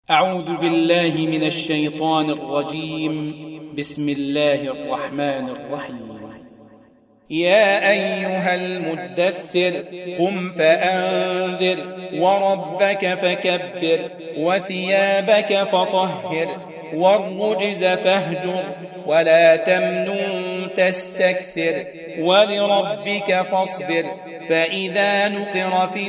أعوذ بالله من الشيطان الرجيم. بسم الله الرحمن الرحيم. يا أيها المدثر قم فأنذر وربك فكبر وثيابك فطهر والرجز فاهجر ولا تمنن تستكثر ولربك فاصبر فإذا نقر في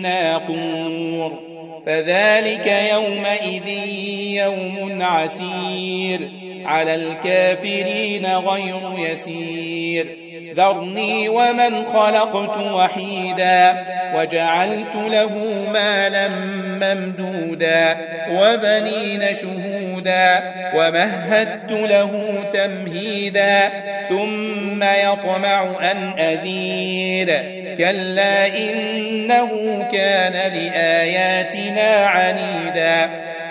الناقور فذلك يومئذ يوم عسير على الكافرين غير يسير ذرني ومن خلقت وحيدا وجعلت له مالا ممدودا وبنين شهودا ومهدت له تمهيدا ثم يطمع أن أزيد كلا إنه كان لآياتنا عنيدا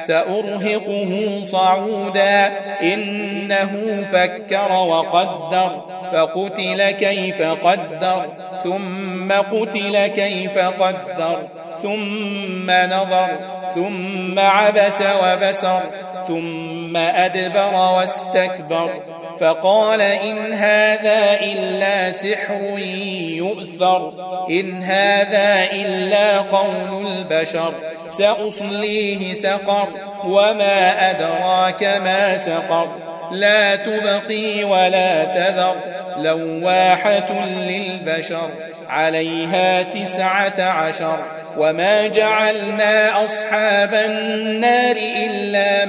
سأرهقه صعودا إنه فكر وقدر فقتل كيف قدر ثم قتل كيف قدر ثم نظر ثم عبس وبسر ثم أدبر واستكبر فقال إن هذا إلا سحر يؤثر إن هذا إلا قول البشر سأصليه سقر وما أدراك ما سقر لا تبقي ولا تذر لواحة للبشر عليها 19 وما جعلنا أصحاب النار إلا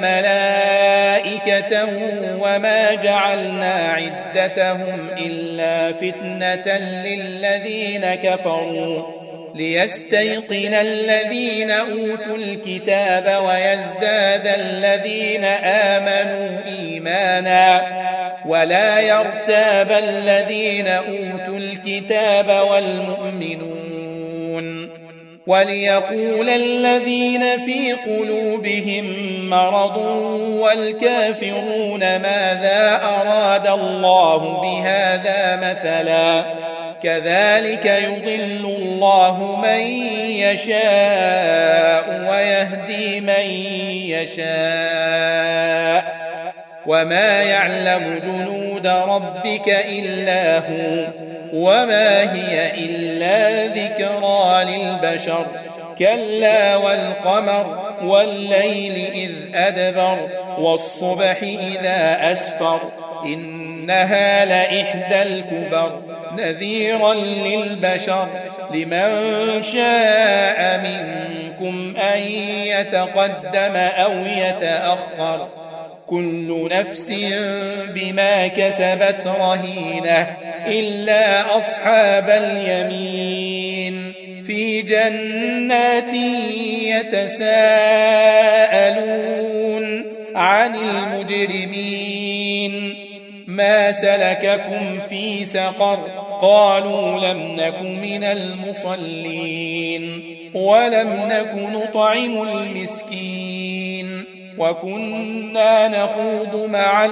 ملائكة وما جعلنا عدتهم إلا فتنة للذين كفروا ليستيقن الذين أوتوا الكتاب ويزداد الذين آمنوا إيمانا ولا يرتاب الذين أوتوا الكتاب والمؤمنون وليقول الذين في قلوبهم مرض والكافرون ماذا أراد الله بهذا مثلا كذلك يضل الله من يشاء ويهدي من يشاء وما يعلم جنود ربك إلا هو وما هي إلا ذكرى للبشر كلا والقمر والليل إذ أدبر والصبح إذا أسفر إنها لإحدى الكبر نذيرا للبشر لمن شاء منكم أن يتقدم أو يتأخر كل نفس بما كسبت رهينة إلا أصحاب اليمين في جنات يتساءلون عن المجرمين ما سلككم في سقر قالوا لم نك من المصلين ولم نك نطعم المسكين وكنا نخوض مع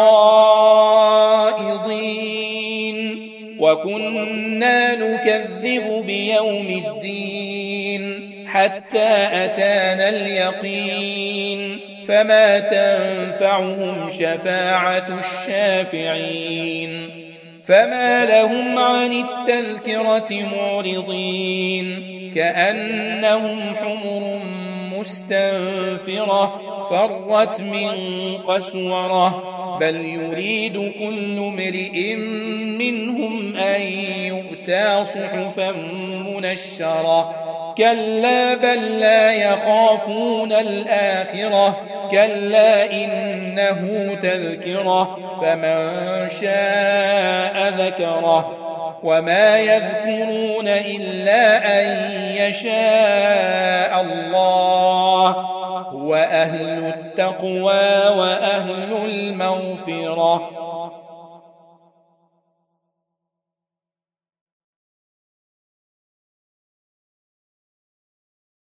الخائضين وكنا نكذب بيوم الدين حتى أتانا اليقين فما تنفعهم شفاعة الشافعين فما لهم عن التذكرة معرضين كأنهم حمر مستنفرة فرت من قسورة بل يريد كل امرئ منهم أن يؤتى صحفا منشرة كلا بل لا يخافون الآخرة كلا إنه تذكرة فمن شاء ذكره وما يذكرون إلا أن يشاء الله هو أهل التقوى وأهل المغفرة